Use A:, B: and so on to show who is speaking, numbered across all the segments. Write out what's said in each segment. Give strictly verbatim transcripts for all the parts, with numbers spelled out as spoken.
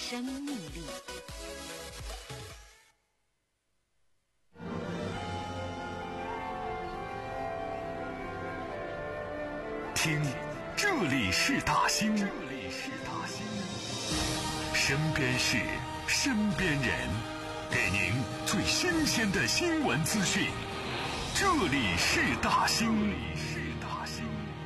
A: 生命力。
B: 听，这里是大兴，这里是大兴，身边事，身边人，给您最新鲜的新闻资讯。这里是大兴，这里是大兴。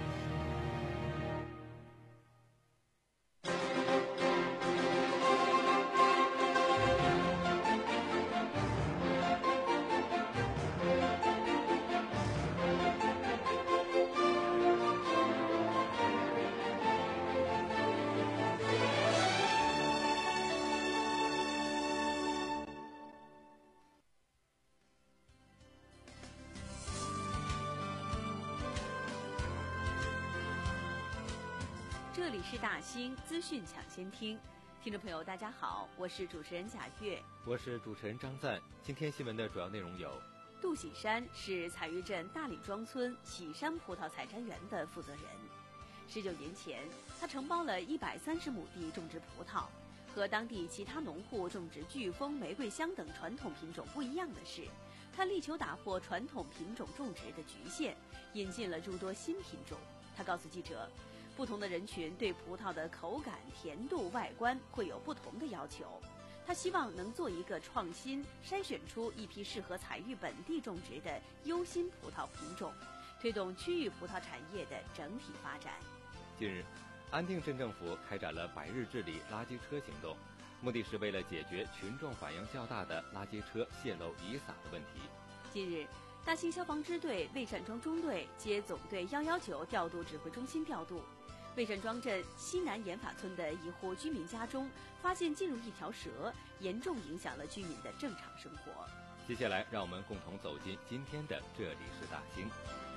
A: 这里是大兴资讯抢先听，听众朋友大家好，我是主持人贾月，
C: 我是主持人张赞。今天新闻的主要内容有：
A: 杜喜山是彩玉镇大理庄村喜山葡萄采摘园的负责人。十九年前，他承包了一百三十亩地种植葡萄。和当地其他农户种植飓风、玫瑰香等传统品种不一样的是，他力求打破传统品种种植的局限，引进了诸多新品种。他告诉记者，不同的人群对葡萄的口感、甜度、外观会有不同的要求。他希望能做一个创新，筛选出一批适合采玉本地种植的优新葡萄品种，推动区域葡萄产业的整体发展。
C: 近日，安定镇政府开展了百日治理垃圾车行动，目的是为了解决群众反映较大的垃圾车泄漏遗撒的问题。
A: 近日，大兴消防支队魏善庄中队接总队一一九调度指挥中心调度，魏善庄镇西南盐法村的一户居民家中发现进入一条蛇，严重影响了居民的正常生活。
C: 接下来，让我们共同走进今天的这里是大兴。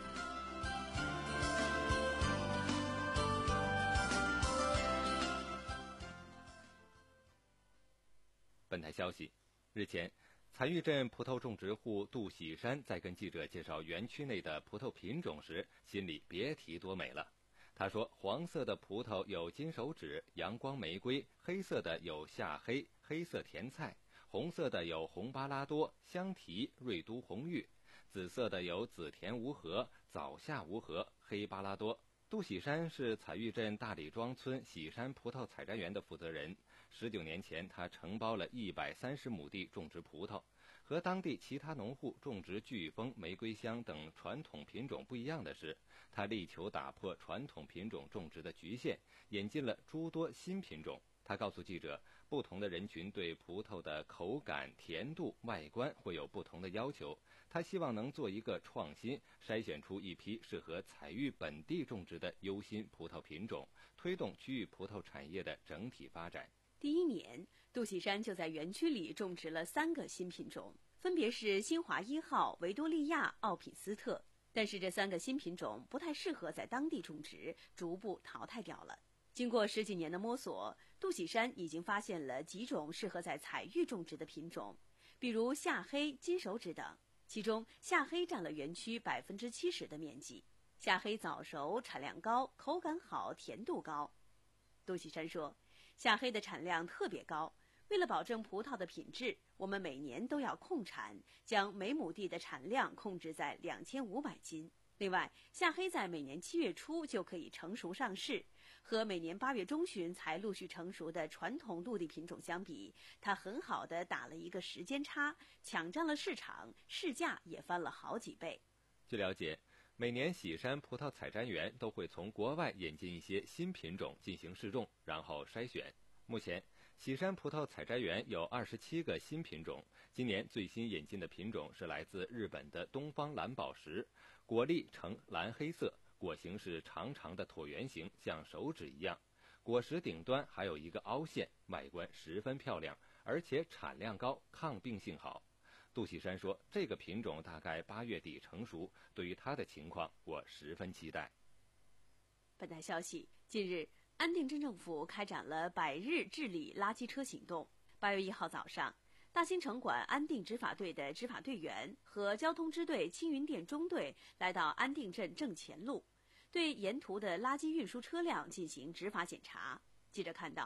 C: 本台消息，日前，彩玉镇葡萄种植户杜喜山在跟记者介绍园区内的葡萄品种时，心里别提多美了。他说，黄色的葡萄有金手指、阳光玫瑰，黑色的有夏黑、黑色甜菜，红色的有红巴拉多、香缇、瑞都红玉，紫色的有紫田无核、早夏无核、黑巴拉多。杜喜山是彩玉镇大理庄村喜山葡萄采摘园的负责人。十九年前，他承包了一百三十亩地种植葡萄。和当地其他农户种植飓风、玫瑰香等传统品种不一样的是，他力求打破传统品种种植的局限，引进了诸多新品种。他告诉记者，不同的人群对葡萄的口感、甜度、外观会有不同的要求。他希望能做一个创新，筛选出一批适合采玉本地种植的优新葡萄品种，推动区域葡萄产业的整体发展。
A: 第一年，杜喜山就在园区里种植了三个新品种，分别是新华一号、维多利亚、奥品斯特。但是这三个新品种不太适合在当地种植，逐步淘汰掉了。经过十几年的摸索，杜喜山已经发现了几种适合在采玉种植的品种，比如夏黑、金手指等。其中夏黑占了园区百分之七十的面积。夏黑早熟，产量高，口感好，甜度高。杜喜山说，夏黑的产量特别高，为了保证葡萄的品质，我们每年都要控产，将每亩地的产量控制在两千五百斤。另外，夏黑在每年七月初就可以成熟上市，和每年八月中旬才陆续成熟的传统陆地品种相比，它很好地打了一个时间差，抢占了市场，市价也翻了好几倍。
C: 据了解，每年喜山葡萄采摘园都会从国外引进一些新品种进行试种，然后筛选。目前，喜山葡萄采摘园有二十七个新品种，今年最新引进的品种是来自日本的东方蓝宝石，果粒呈蓝黑色，果形是长长的椭圆形，像手指一样，果实顶端还有一个凹陷，外观十分漂亮，而且产量高，抗病性好。杜喜山说，这个品种大概八月底成熟，对于它的情况，我十分期待。
A: 本台消息，近日，安定镇政府开展了百日治理垃圾车行动。八月一号早上，大兴城管安定执法队的执法队员和交通支队青云店中队来到安定镇正前路，对沿途的垃圾运输车辆进行执法检查。记者看到，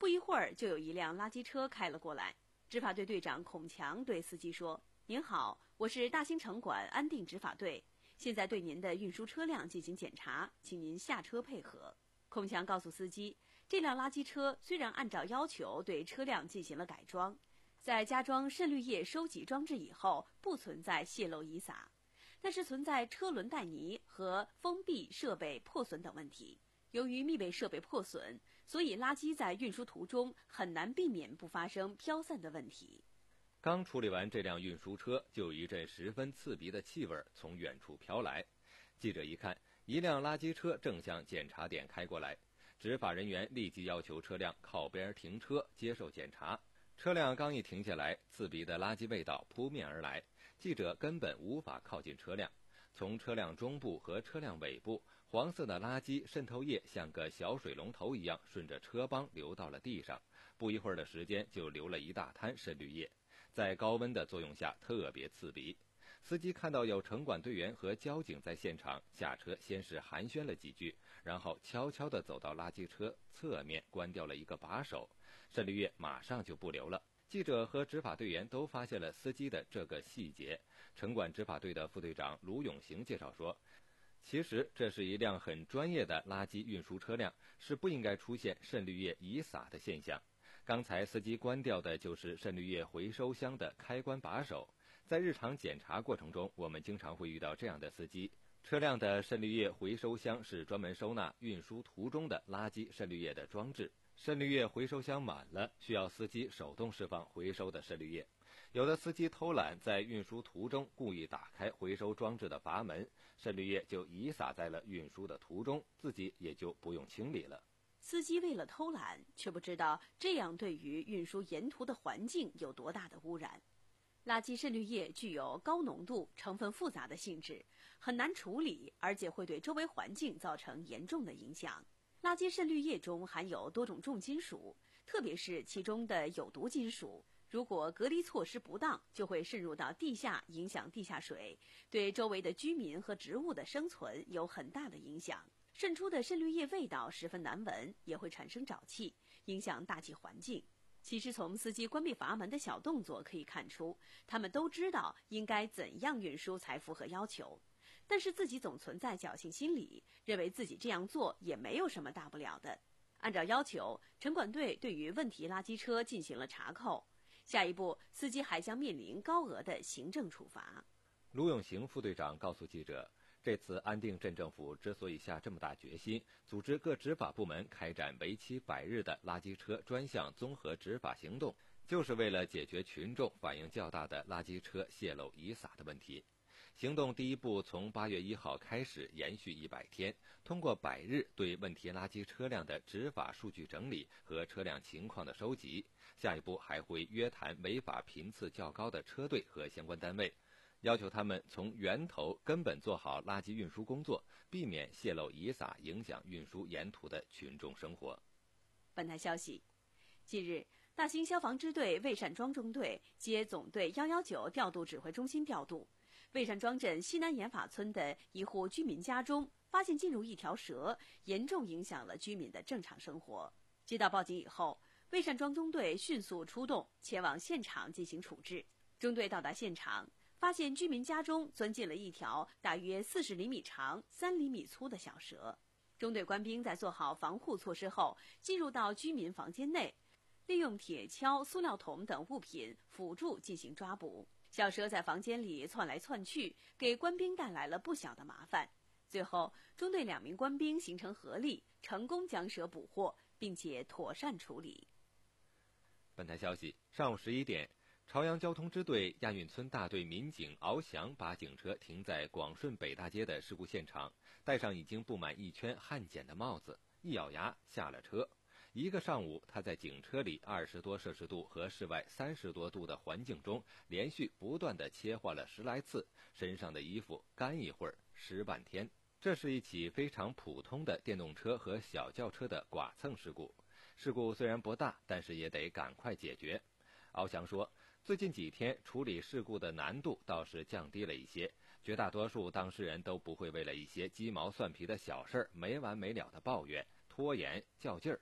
A: 不一会儿就有一辆垃圾车开了过来。执法队队长孔强对司机说：“您好，我是大兴城管安定执法队，现在对您的运输车辆进行检查，请您下车配合。”孔强告诉司机，这辆垃圾车虽然按照要求对车辆进行了改装，在加装渗滤液收集装置以后，不存在泄漏遗撒，但是存在车轮带泥和封闭设备破损等问题。由于密闭设备破损，所以垃圾在运输途中很难避免不发生飘散的问题。
C: 刚处理完这辆运输车，就有一阵十分刺鼻的气味从远处飘来。记者一看，一辆垃圾车正向检查点开过来，执法人员立即要求车辆靠边停车接受检查。车辆刚一停下来，刺鼻的垃圾味道扑面而来，记者根本无法靠近车辆。从车辆中部和车辆尾部，黄色的垃圾渗透液像个小水龙头一样顺着车帮流到了地上，不一会儿的时间就流了一大滩渗滤液，在高温的作用下特别刺鼻。司机看到有城管队员和交警在现场，下车先是寒暄了几句，然后悄悄地走到垃圾车侧面关掉了一个把手，渗滤液马上就不流了。记者和执法队员都发现了司机的这个细节。城管执法队的副队长卢永行介绍说，其实这是一辆很专业的垃圾运输车辆，是不应该出现渗滤液遗撒的现象。刚才司机关掉的就是渗滤液回收箱的开关把手。在日常检查过程中，我们经常会遇到这样的司机，车辆的渗滤液回收箱是专门收纳运输途中的垃圾渗滤液的装置，渗滤液回收箱满了，需要司机手动释放回收的渗滤液。有的司机偷懒，在运输途中故意打开回收装置的阀门，渗滤液就遗撒在了运输的途中，自己也就不用清理了。
A: 司机为了偷懒，却不知道这样对于运输沿途的环境有多大的污染。垃圾渗滤液具有高浓度、成分复杂的性质，很难处理，而且会对周围环境造成严重的影响。垃圾渗滤液中含有多种重金属，特别是其中的有毒金属，如果隔离措施不当，就会渗入到地下，影响地下水，对周围的居民和植物的生存有很大的影响。渗出的渗滤液味道十分难闻，也会产生沼气，影响大气环境。其实从司机关闭阀门的小动作可以看出，他们都知道应该怎样运输才符合要求，但是自己总存在侥幸心理，认为自己这样做也没有什么大不了的。按照要求，城管队对于问题垃圾车进行了查扣，下一步司机还将面临高额的行政处罚。
C: 卢永行副队长告诉记者，这次安定镇政府之所以下这么大决心，组织各执法部门开展为期百日的垃圾车专项综合执法行动，就是为了解决群众反映较大的垃圾车泄漏遗撒的问题。行动第一步从八月一号开始，延续一百天，通过百日对问题垃圾车辆的执法数据整理和车辆情况的收集，下一步还会约谈违法频次较高的车队和相关单位，要求他们从源头根本做好垃圾运输工作，避免泄漏遗撒影响运输沿途的群众生活。
A: 本台消息，近日，大兴消防支队魏善庄中队接总队一一九调度指挥中心调度，魏善庄镇西南沿法村的一户居民家中发现进入一条蛇，严重影响了居民的正常生活。接到报警以后，魏善庄中队迅速出动，前往现场进行处置。中队到达现场，发现居民家中钻进了一条大约四十厘米长、三厘米粗的小蛇。中队官兵在做好防护措施后，进入到居民房间内，利用铁锹、塑料桶等物品辅助进行抓捕。小蛇在房间里窜来窜去，给官兵带来了不小的麻烦。最后，中队两名官兵形成合力，成功将蛇捕获，并且妥善处理。
C: 本台消息，上午十一点，朝阳交通支队亚运村大队民警敖翔把警车停在广顺北大街的事故现场，戴上已经布满一圈汗碱的帽子，一咬牙下了车。一个上午，他在警车里二十多摄氏度和室外三十多度的环境中，连续不断地切换了十来次，身上的衣服干一会儿湿半天。这是一起非常普通的电动车和小轿车的剐蹭事故。事故虽然不大，但是也得赶快解决。敖翔说，最近几天处理事故的难度倒是降低了一些，绝大多数当事人都不会为了一些鸡毛蒜皮的小事儿没完没了的抱怨、拖延、较劲儿。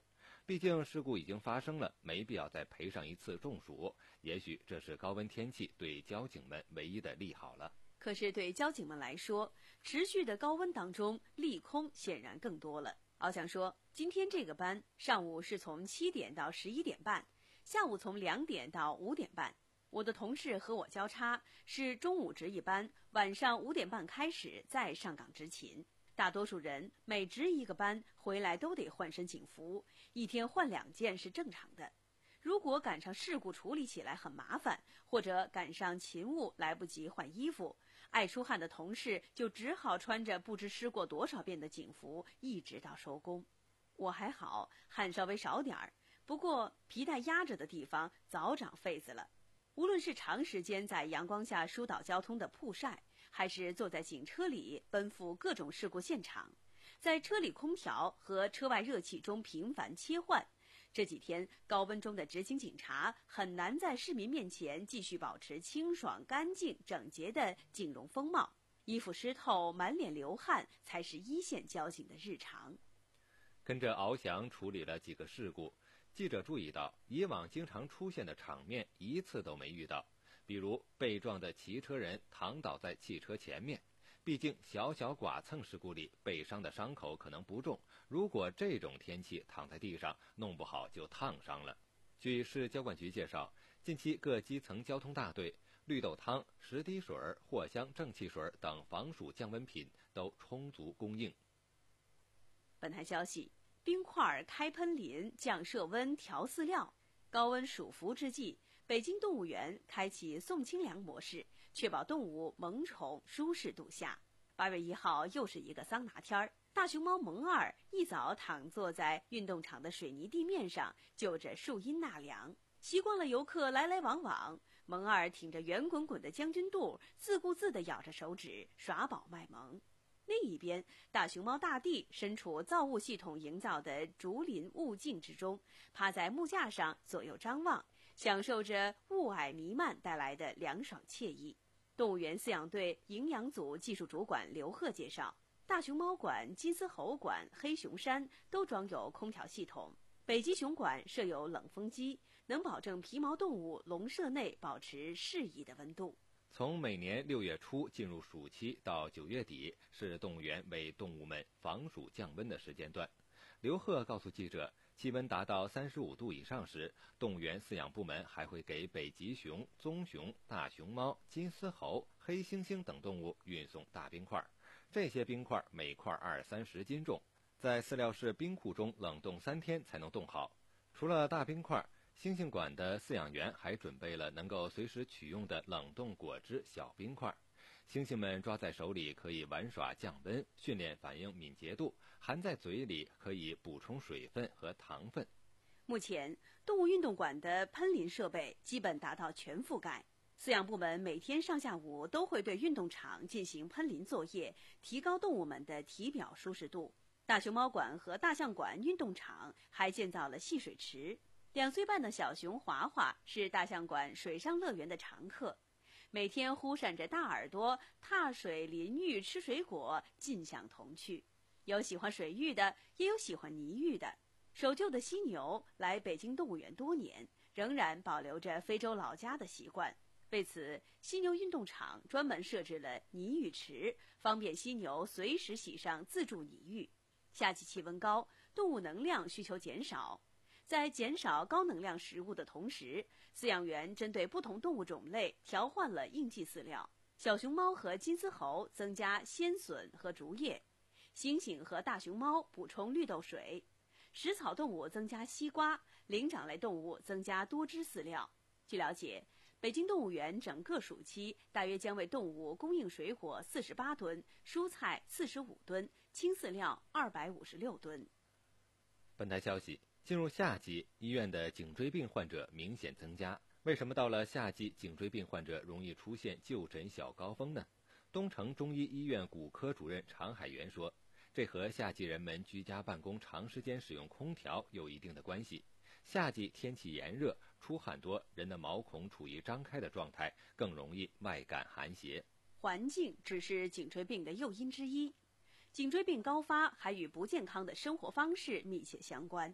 C: 毕竟事故已经发生了，没必要再赔上一次中暑。也许这是高温天气对交警们唯一的利好了。
A: 可是对交警们来说，持续的高温当中，利空显然更多了。翱翔说，今天这个班上午是从七点到十一点半，下午从两点到五点半。我的同事和我交叉，是中午值一班，晚上五点半开始再上岗执勤。大多数人每值一个班回来都得换身警服，一天换两件是正常的。如果赶上事故处理起来很麻烦，或者赶上勤务来不及换衣服，爱出汗的同事就只好穿着不知湿过多少遍的警服一直到收工。我还好，汗稍微少点儿，不过皮带压着的地方早长痱子了。无论是长时间在阳光下疏导交通的曝晒，还是坐在警车里奔赴各种事故现场，在车里空调和车外热气中频繁切换，这几天高温中的执勤警察很难在市民面前继续保持清爽、干净、整洁的警容风貌，衣服湿透、满脸流汗才是一线交警的日常。
C: 跟着翱翔处理了几个事故，记者注意到，以往经常出现的场面一次都没遇到，比如被撞的骑车人躺倒在汽车前面。毕竟小小剐蹭事故里被伤的伤口可能不重，如果这种天气躺在地上，弄不好就烫伤了。据市交管局介绍，近期各基层交通大队绿豆汤、十滴水、藿香正气水等防暑降温品都充足供应。
A: 本台消息，冰块开喷淋降设温调饲料，高温暑伏之际，北京动物园开启送清凉模式，确保动物萌宠舒适度夏。八月一号又是一个桑拿天儿，大熊猫萌二一早躺坐在运动场的水泥地面上，就着树荫纳凉。习惯了游客来来往往，萌二挺着圆滚滚的将军肚，自顾自地咬着手指，耍宝卖萌。另一边，大熊猫大地身处造雾系统营造的竹林雾境之中，趴在木架上左右张望，享受着雾霭弥漫带来的凉爽惬意。动物园饲养队营养组技术主管刘贺介绍，大熊猫馆、金丝猴馆、黑熊山都装有空调系统，北极熊馆设有冷风机，能保证皮毛动物笼舍内保持适宜的温度。
C: 从每年六月初进入暑期到九月底，是动物园为动物们防暑降温的时间段。刘贺告诉记者，气温达到三十五度以上时，动物园饲养部门还会给北极熊、棕熊、大熊猫、金丝猴、黑猩猩等动物运送大冰块。这些冰块每块二三十斤重，在饲料室冰库中冷冻三天才能冻好。除了大冰块，猩猩馆的饲养员还准备了能够随时取用的冷冻果汁小冰块，猩猩们抓在手里可以玩耍降温，训练反应敏捷度，含在嘴里可以补充水分和糖分。
A: 目前动物运动馆的喷淋设备基本达到全覆盖，饲养部门每天上下午都会对运动场进行喷淋作业，提高动物们的体表舒适度。大熊猫馆和大象馆运动场还建造了戏水池。两岁半的小熊华华是大象馆水上乐园的常客，每天忽闪着大耳朵，踏水淋浴吃水果，尽享童趣。有喜欢水域的，也有喜欢泥浴的。守旧的犀牛来北京动物园多年，仍然保留着非洲老家的习惯。为此，犀牛运动场专门设置了泥浴池，方便犀牛随时洗上自助泥浴。夏季气温高，动物能量需求减少，在减少高能量食物的同时，饲养员针对不同动物种类调换了应季饲料。小熊猫和金丝猴增加鲜笋和竹叶，猩猩和大熊猫补充绿豆水，食草动物增加西瓜，灵长类动物增加多汁饲料。据了解，北京动物园整个暑期大约将为动物供应水果四十八吨、蔬菜四十五吨、轻饲料二百五十六吨。
C: 本台消息，进入夏季，医院的颈椎病患者明显增加。为什么到了夏季，颈椎病患者容易出现就诊小高峰呢？东城中医医院骨科主任常海源说，这和夏季人们居家办公长时间使用空调有一定的关系。夏季天气炎热，出汗多，人的毛孔处于张开的状态，更容易外感寒邪。
A: 环境只是颈椎病的诱因之一，颈椎病高发还与不健康的生活方式密切相关。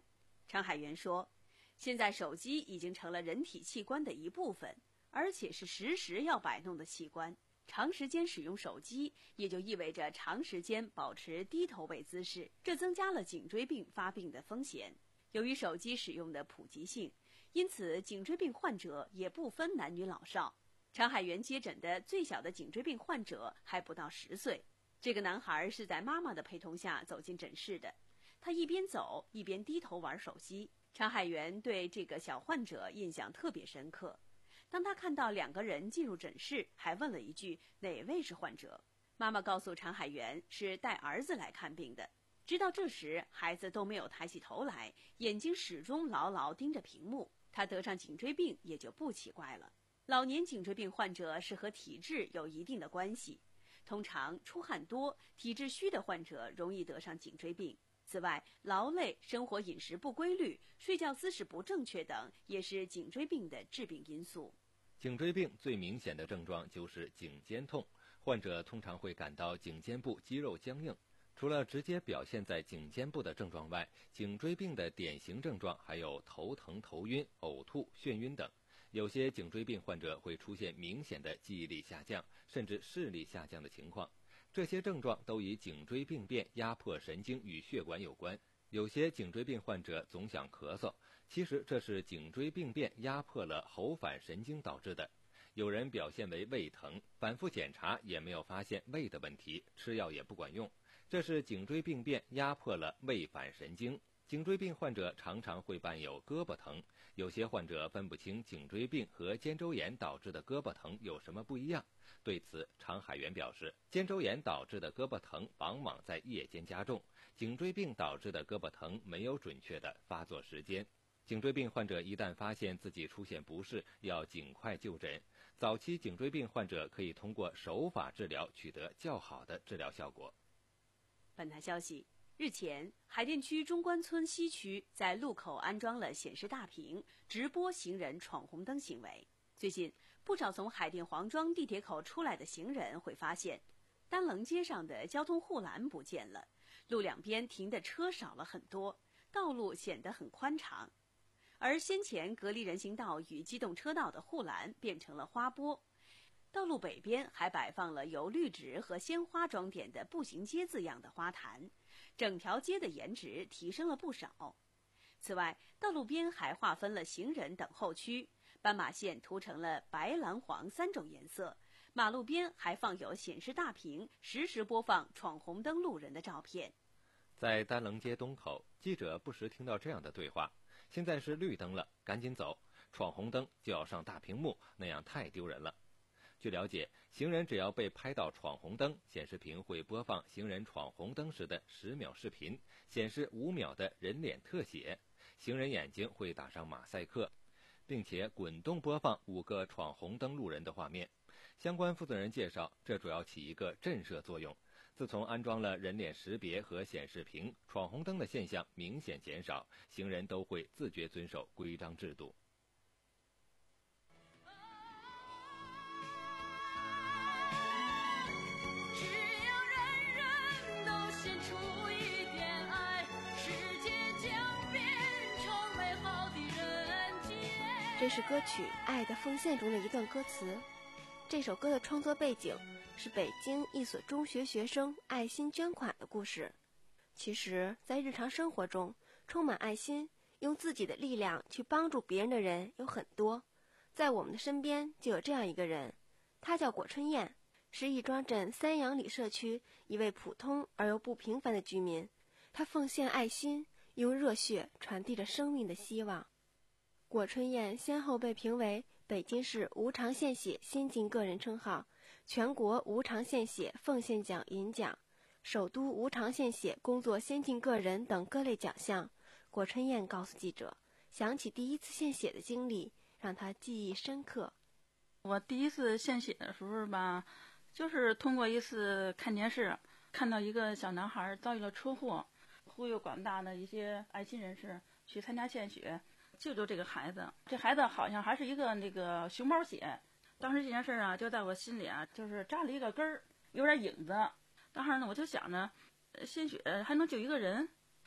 A: 常海源说，现在手机已经成了人体器官的一部分，而且是时时要摆弄的器官。长时间使用手机，也就意味着长时间保持低头位姿势，这增加了颈椎病发病的风险。由于手机使用的普及性，因此颈椎病患者也不分男女老少。常海源接诊的最小的颈椎病患者还不到十岁，这个男孩是在妈妈的陪同下走进诊室的。他一边走一边低头玩手机。常海源对这个小患者印象特别深刻。当他看到两个人进入诊室，还问了一句哪位是患者。妈妈告诉常海源是带儿子来看病的。直到这时，孩子都没有抬起头来，眼睛始终牢牢盯着屏幕。他得上颈椎病也就不奇怪了。老年颈椎病患者是和体质有一定的关系，通常出汗多、体质虚的患者容易得上颈椎病。此外，劳累、生活饮食不规律、睡觉姿势不正确等也是颈椎病的致病因素。
C: 颈椎病最明显的症状就是颈肩痛，患者通常会感到颈肩部肌肉僵硬。除了直接表现在颈肩部的症状外，颈椎病的典型症状还有头疼、头晕、呕吐、眩晕等。有些颈椎病患者会出现明显的记忆力下降，甚至视力下降的情况。这些症状都与颈椎病变压迫神经与血管有关。有些颈椎病患者总想咳嗽，其实这是颈椎病变压迫了喉返神经导致的。有人表现为胃疼，反复检查也没有发现胃的问题，吃药也不管用，这是颈椎病变压迫了胃返神经。颈椎病患者常常会伴有胳膊疼，有些患者分不清颈椎病和肩周炎导致的胳膊疼有什么不一样。对此，常海源表示，肩周炎导致的胳膊疼往往在夜间加重，颈椎病导致的胳膊疼没有准确的发作时间。颈椎病患者一旦发现自己出现不适，要尽快就诊。早期颈椎病患者可以通过手法治疗取得较好的治疗效果。
A: 本台消息，日前，海淀区中关村西区在路口安装了显示大屏，直播行人闯红灯行为。最近，不少从海淀黄庄地铁口出来的行人会发现，丹棱街上的交通护栏不见了，路两边停的车少了很多，道路显得很宽敞。而先前隔离人行道与机动车道的护栏变成了花波，道路北边还摆放了由绿植和鲜花装点的步行街字样的花坛，整条街的颜值提升了不少。此外，道路边还划分了行人等候区，斑马线涂成了白、蓝、黄三种颜色，马路边还放有显示大屏，实时播放闯红灯路人的照片。
C: 在丹棱街东口，记者不时听到这样的对话：现在是绿灯了，赶紧走，闯红灯就要上大屏幕，那样太丢人了。据了解，行人只要被拍到闯红灯，显示屏会播放行人闯红灯时的十秒视频，显示五秒的人脸特写，行人眼睛会打上马赛克，并且滚动播放五个闯红灯路人的画面。相关负责人介绍，这主要起一个震慑作用。自从安装了人脸识别和显示屏，闯红灯的现象明显减少，行人都会自觉遵守规章制度。
D: 这是歌曲《爱的奉献》中的一段歌词。这首歌的创作背景是北京一所中学学生爱心捐款的故事。其实，在日常生活中，充满爱心，用自己的力量去帮助别人的人有很多。在我们的身边就有这样一个人，他叫果春燕，是亦庄镇三阳里社区一位普通而又不平凡的居民。他奉献爱心，用热血传递着生命的希望。果春燕先后被评为北京市无偿献血先进个人称号、全国无偿献血奉献奖银奖、首都无偿献血工作先进个人等各类奖项。果春燕告诉记者，想起第一次献血的经历，让她记忆深刻。
E: 我第一次献血的时候吧，就是通过一次看电视，看到一个小男孩遭遇了车祸，呼吁广大的一些爱心人士去参加献血，救救这个孩子。这孩子好像还是一个那个熊猫血，当时这件事啊，就在我心里啊，就是扎了一个根儿，有点影子。当时呢，我就想着，献血还能救一个人，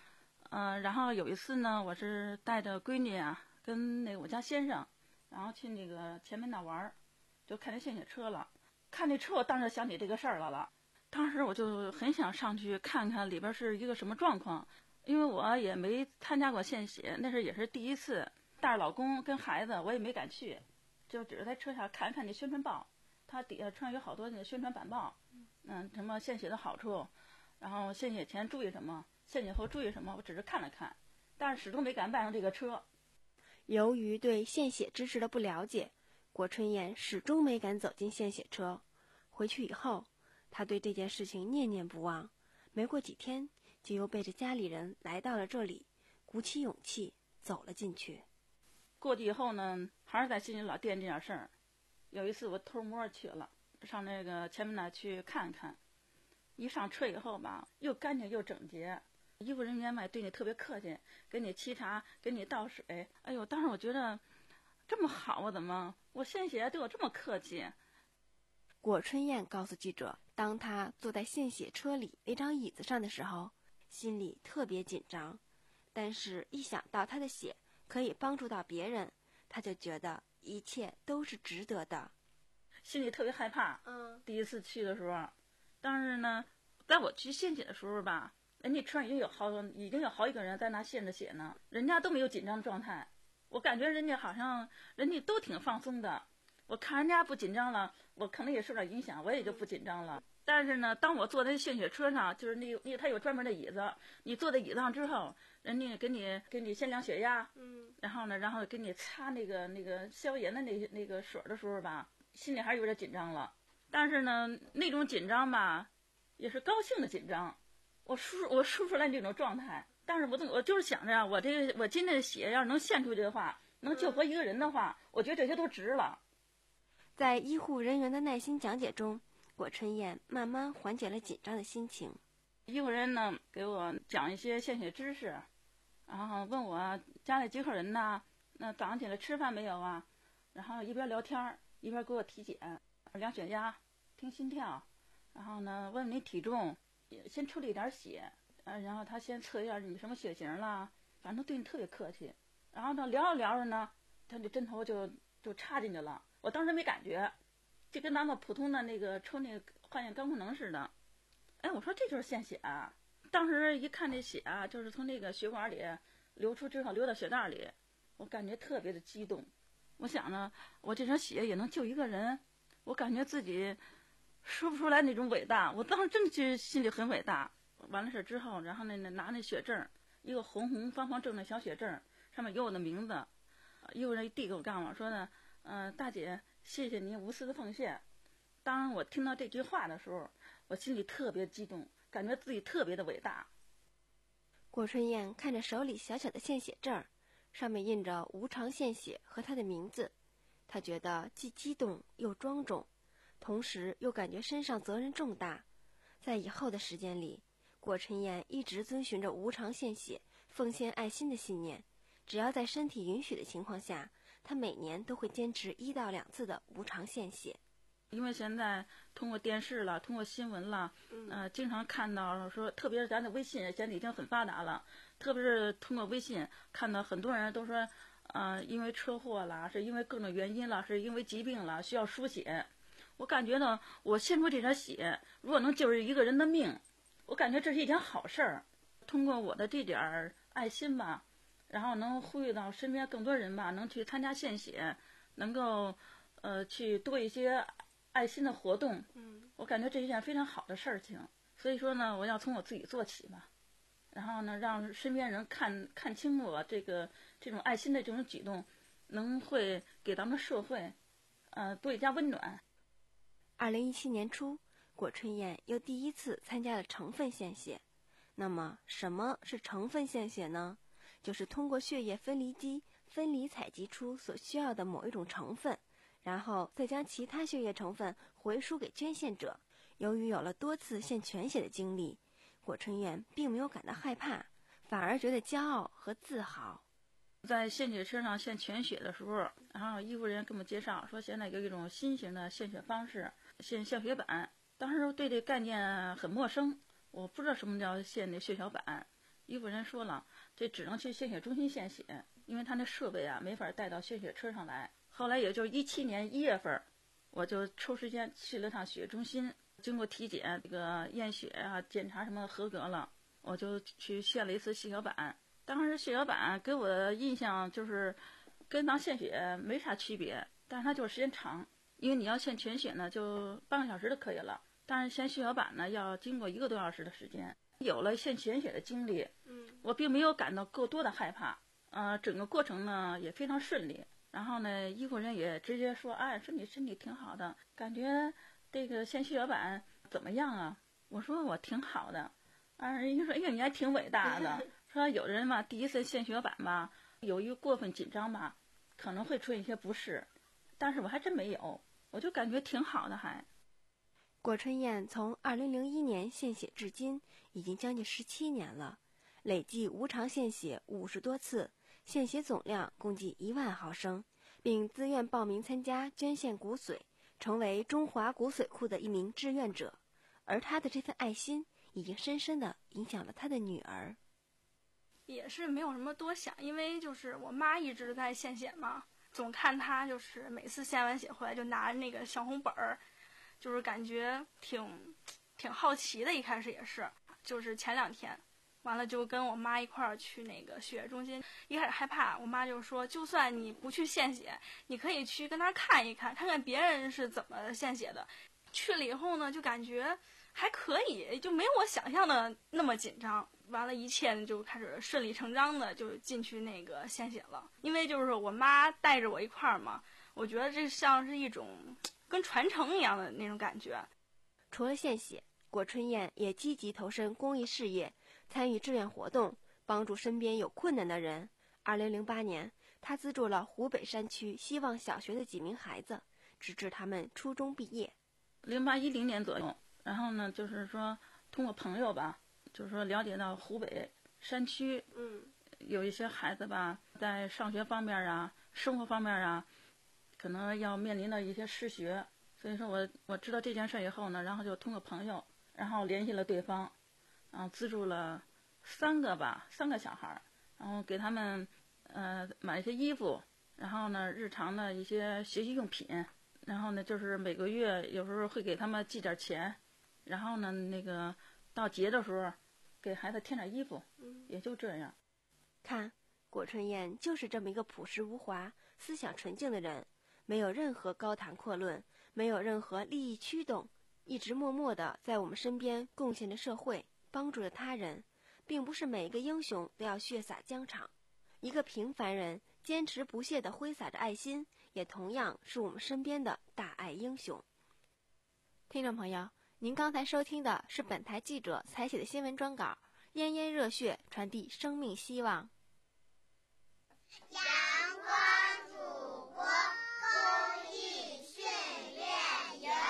E: 嗯、呃，然后有一次呢，我是带着闺女啊，跟那个我家先生，然后去那个前门那玩儿，就看见献血车了。看那车，我当时想起这个事儿来了。当时我就很想上去看看里边是一个什么状况，因为我也没参加过献血，那是也是第一次，带着老公跟孩子，我也没敢去，就只是在车上看看那宣传报，它底下穿有好多那个宣传板报，嗯，什么献血的好处，然后献血前注意什么，献血后注意什么，我只是看了看，但是始终没敢办上这个车。
D: 由于对献血知识的不了解，果春燕始终没敢走进献血车。回去以后，她对这件事情念念不忘，没过几天就又背着家里人来到了这里，鼓起勇气走了进去。
E: 过去以后呢，还是在心里老惦记这件事儿。有一次我偷摸去了，上那个前门那去看看，一上车以后吧，又干净又整洁，医护人员嘛对你特别客气，给你沏茶，给你倒水。哎呦，当时我觉得这么好啊，怎么我献血对我这么客气？
D: 果春燕告诉记者，当她坐在献血车里那张椅子上的时候，心里特别紧张，但是一想到她的血可以帮助到别人，她就觉得一切都是值得的，
E: 心里特别害怕。
D: 嗯，
E: 第一次去的时候，但是呢，在我去献血的时候吧，人家车上已经有好已经有好几个人在那献着血呢，人家都没有紧张的状态，我感觉人家好像人家都挺放松的。我看人家不紧张了，我可能也受点影响，我也就不紧张了。但是呢，当我坐在献血车上，就是那那他有专门的椅子，你坐在椅子上之后，人家给你给你先量血压，嗯，然后呢，然后给你擦那个那个消炎的那那个水的时候吧，心里还是有点紧张了。但是呢，那种紧张吧，也是高兴的紧张，我说我说出来这种状态。但是我我就是想着呀，我这个我今天的血要是能献出去的话，能救活一个人的话，我觉得这些都值了。
D: 在医护人员的耐心讲解中，果春燕慢慢缓解了紧张的心情。
E: 医护人呢给我讲一些献血知识，然后问我家里几口人呢，那早上起来吃饭没有啊？然后一边聊天一边给我体检，量血压，听心跳，然后呢问问你体重，先抽了一点血，呃，然后他先测一下你什么血型啦，反正对你特别客气。然后呢聊着聊着呢，他这针头就就插进去了。我当时没感觉，就跟咱们普通的那个抽那个化验肝功能似的。哎，我说这就是献血啊！当时一看这血啊，就是从那个血管里流出之后流到血袋里，我感觉特别的激动。我想呢，我这场血也能救一个人，我感觉自己说不出来那种伟大。我当时真的觉得心里很伟大。完了事之后，然后呢拿那血证，一个红红方方正的小血证，上面有我的名字。医护人递给我干嘛说呢？嗯、呃，大姐，谢谢您无私的奉献。当我听到这句话的时候，我心里特别激动，感觉自己特别的伟大。
D: 果春燕看着手里小小的献血证，上面印着无偿献血和她的名字，她觉得既激动又庄重，同时又感觉身上责任重大。在以后的时间里，果春燕一直遵循着无偿献血、奉献爱心的信念，只要在身体允许的情况下，他每年都会坚持一到两次的无偿献血。
E: 因为现在通过电视了，通过新闻了，呃，经常看到说，特别是咱的微信现在已经很发达了，特别是通过微信看到很多人都说，呃，因为车祸啦，是因为各种原因了，是因为疾病了，需要输血。我感觉呢，我献出这点血，如果能救一个人的命，我感觉这是一件好事儿。通过我的这点爱心吧，然后能呼吁到身边更多人吧，能去参加献血，能够呃去多一些爱心的活动。嗯，我感觉这是一件非常好的事情。所以说呢，我要从我自己做起吧，然后呢，让身边人看看清楚我这个这种爱心的这种举动，能会给咱们社会呃多一加温暖。
D: 二零一七年初，果春燕又第一次参加了成分献血。那么什么是成分献血呢？就是通过血液分离机分离采集出所需要的某一种成分，然后再将其他血液成分回输给捐献者。由于有了多次献全血的经历，果春燕并没有感到害怕，反而觉得骄傲和自豪。
E: 在献血车上献全血的时候，然后医护人员给我们介绍说，现在有一种新型的献血方式，献血小板。当时对这个概念很陌生，我不知道什么叫献那血小板。医护人员说了， 这只能去献血中心献血，因为他那设备啊没法带到献血车上来。后来也就是一七年一月份，我就抽时间去了趟血液中心，经过体检，这个验血啊、检查什么合格了，我就去献了一次血小板。当时血小板给我的印象就是跟当献血没啥区别，但是它就是时间长，因为你要献全血呢，就半个小时就可以了，但是献血小板呢要经过一个多小时的时间。有了献全血的经历，嗯，我并没有感到过多的害怕，呃，整个过程呢也非常顺利。然后呢，医护人也直接说，哎，说你身体挺好的，感觉这个献血小板怎么样啊？我说我挺好的，啊，人家说，哎呀，你还挺伟大的。说有人嘛，第一次献血小板吧，由于过分紧张吧，可能会出现一些不适，但是我还真没有，我就感觉挺好的还。
D: 郭春燕从二零零一年献血至今，已经将近十七年了，累计无偿献血五十多次，献血总量共计一万毫升，并自愿报名参加捐献骨髓，成为中华骨髓库的一名志愿者。而他的这份爱心，已经深深地影响了他的女儿。
F: 也是没有什么多想，因为就是我妈一直在献血嘛，总看她就是每次献完血回来就拿那个小红本儿。就是感觉挺挺好奇的，一开始也是，就是前两天，完了就跟我妈一块儿去那个血液中心。一开始害怕，我妈就说，就算你不去献血，你可以去跟那儿看一看，看看别人是怎么献血的。去了以后呢，就感觉还可以，就没有我想象的那么紧张。完了，一切就开始顺理成章的就进去那个献血了。因为就是我妈带着我一块儿嘛，我觉得这像是一种跟传承一样的那种感觉。
D: 除了献血，郭春燕也积极投身公益事业，参与志愿活动，帮助身边有困难的人。二零零八年，她资助了湖北山区希望小学的几名孩子，直至他们初中毕业。
E: 零八一零年左右，然后呢，就是说通过朋友吧，就是说了解到湖北山区，嗯，有一些孩子吧，在上学方面啊、生活方面啊，可能要面临的一些失学，所以说我我知道这件事以后呢，然后就通过朋友，然后联系了对方，然后资助了三个吧，三个小孩，然后给他们呃买一些衣服，然后呢日常的一些学习用品，然后呢就是每个月有时候会给他们寄点钱，然后呢那个到节的时候给孩子添点衣服，也就这样。
D: 看，郭春燕就是这么一个朴实无华、思想纯净的人。没有任何高谈阔论，没有任何利益驱动，一直默默地在我们身边贡献着社会，帮助着他人。并不是每一个英雄都要血洒疆场，一个平凡人坚持不懈地挥洒着爱心，也同样是我们身边的大爱英雄。听众朋友，您刚才收听的是本台记者采写的新闻专稿，炎炎热血传递生命希望。
G: 阳光祖国公益训练营。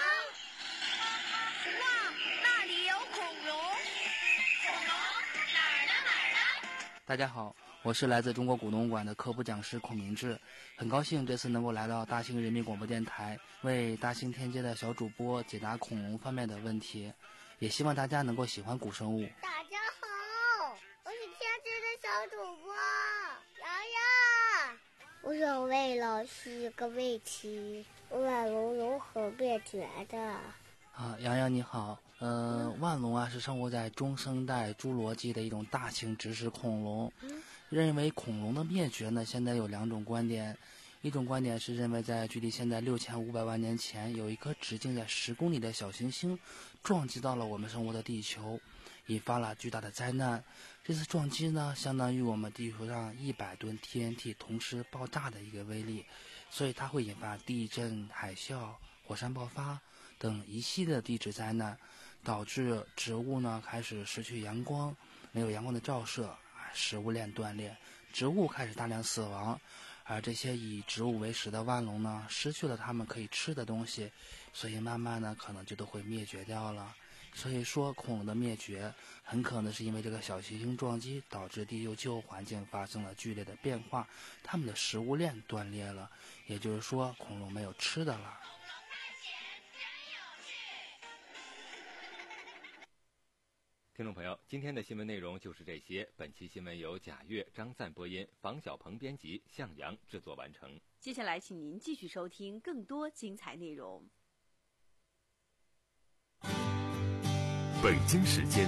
H: 哇，那里有恐龙！恐龙哪儿呢？哪儿呢？
I: 大家好，我是来自中国古农馆的科普讲师孔明志，很高兴这次能够来到大兴人民广播电台，为大兴天街的小主播解答恐龙方面的问题，也希望大家能够喜欢古生物。
G: 大家好，我是天知的小主播洋洋。我想问老师一个问题：万龙如何灭绝的？
I: 啊，洋洋你好，呃，万龙啊是生活在中生代侏罗纪的一种大型植食恐龙。认为恐龙的灭绝呢，现在有两种观点。一种观点是认为在距离现在六千五百万年前，有一颗直径在十公里的小行星撞击到了我们生活的地球，引发了巨大的灾难。这次撞击呢，相当于我们地球上一百吨 T N T 同时爆炸的一个威力，所以它会引发地震、海啸、火山爆发等一系列的地质灾难，导致植物呢开始失去阳光，没有阳光的照射，食物链断裂，植物开始大量死亡。而这些以植物为食的万龙呢，失去了它们可以吃的东西，所以慢慢呢可能就都会灭绝掉了。所以说恐龙的灭绝很可能是因为这个小行星撞击导致地球气候环境发生了剧烈的变化，它们的食物链断裂了，也就是说恐龙没有吃的了。
C: 听听众朋友，今天的新闻内容就是这些。本期新闻由贾月、张赞播音，房小鹏编辑，向阳制作完成。
A: 接下来，请您继续收听更多精彩内容。
B: 北京时间